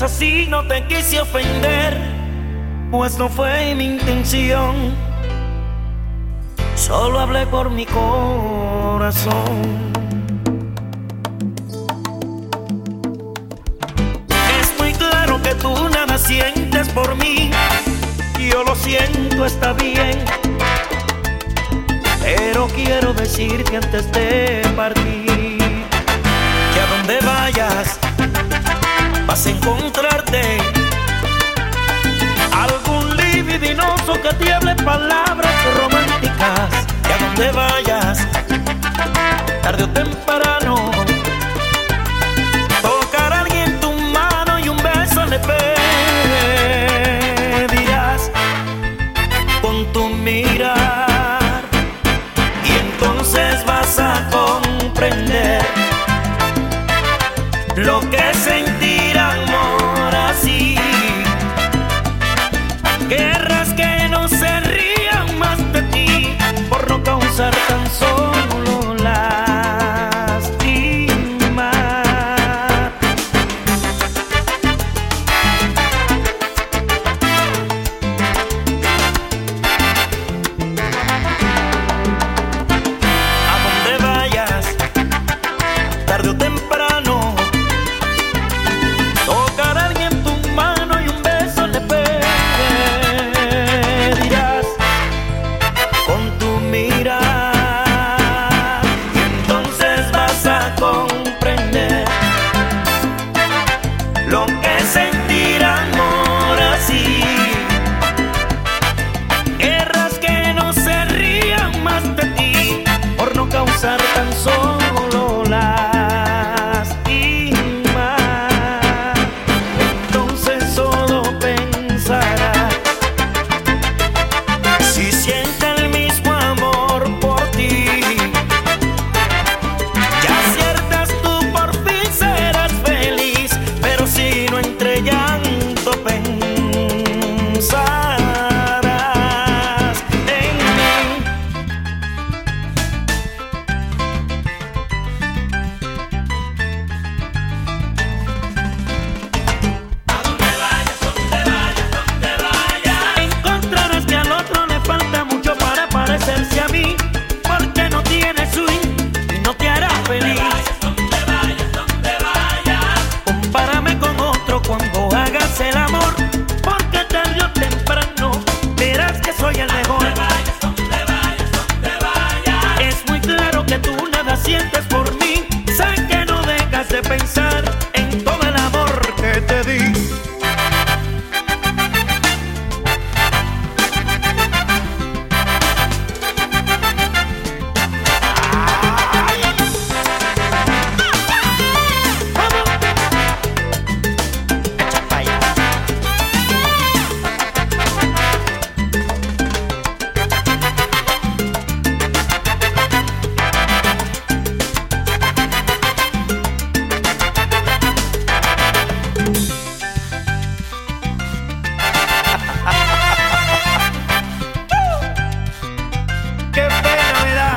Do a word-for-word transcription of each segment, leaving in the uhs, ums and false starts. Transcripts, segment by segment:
tratas así, no te quise ofender, pues no fue mi intención. Solo hablé por mi corazón. Es muy claro que tú nada sientes por mí. Yo lo siento, está bien, pero quiero decirte antes de partir que a donde vayas vas a encontrarte algún libidinoso que te hable palabras románticas. Que a donde vayas, tarde o temprano, tocar a alguien tu mano y un beso le pedirás con tu mirar, y entonces vas a comprender lo que sentir amor así. Querrás que no se rían más de ti por no causar tan solo lástima. A donde vayas, tarde o temprano, tocar a alguien tu mano y un beso le pedirás con tu mirar, y entonces vas a comprender lo que es sentir amor así. Querrás que no se rían más de ti por no causar tan solo lástima. Entonces solo pensará si siente el mismo amor por ti. Ya aciertas tú, por fin serás feliz, pero si no, entre llanto pensarás en mí. Encontrarás que al otro le falta mucho para parecerse a mí, porque no tiene swing y no te hará feliz. Compárame con otro cuando hagas el amor, porque tarde o temprano verás que soy el mejor. Es muy claro que tú nada sientes por mí. Sé que no dejas de pensar en todo el amor que te di. ¡Qué pena me da!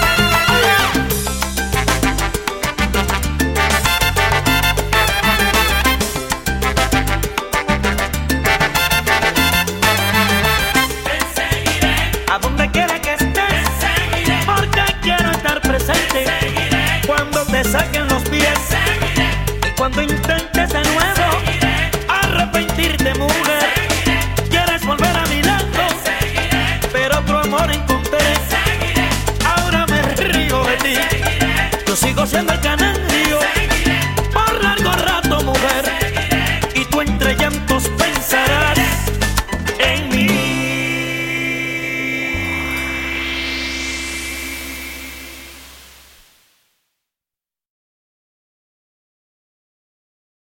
A donde quiera que estés, porque quiero estar presente. Cuando te saquen los pies y cuando intentes de nuevo arrepentirte, mujer. Quieres volver a mi lado, pero otro amor encontré. Ahora me río de ti. Yo sigo siendo el canal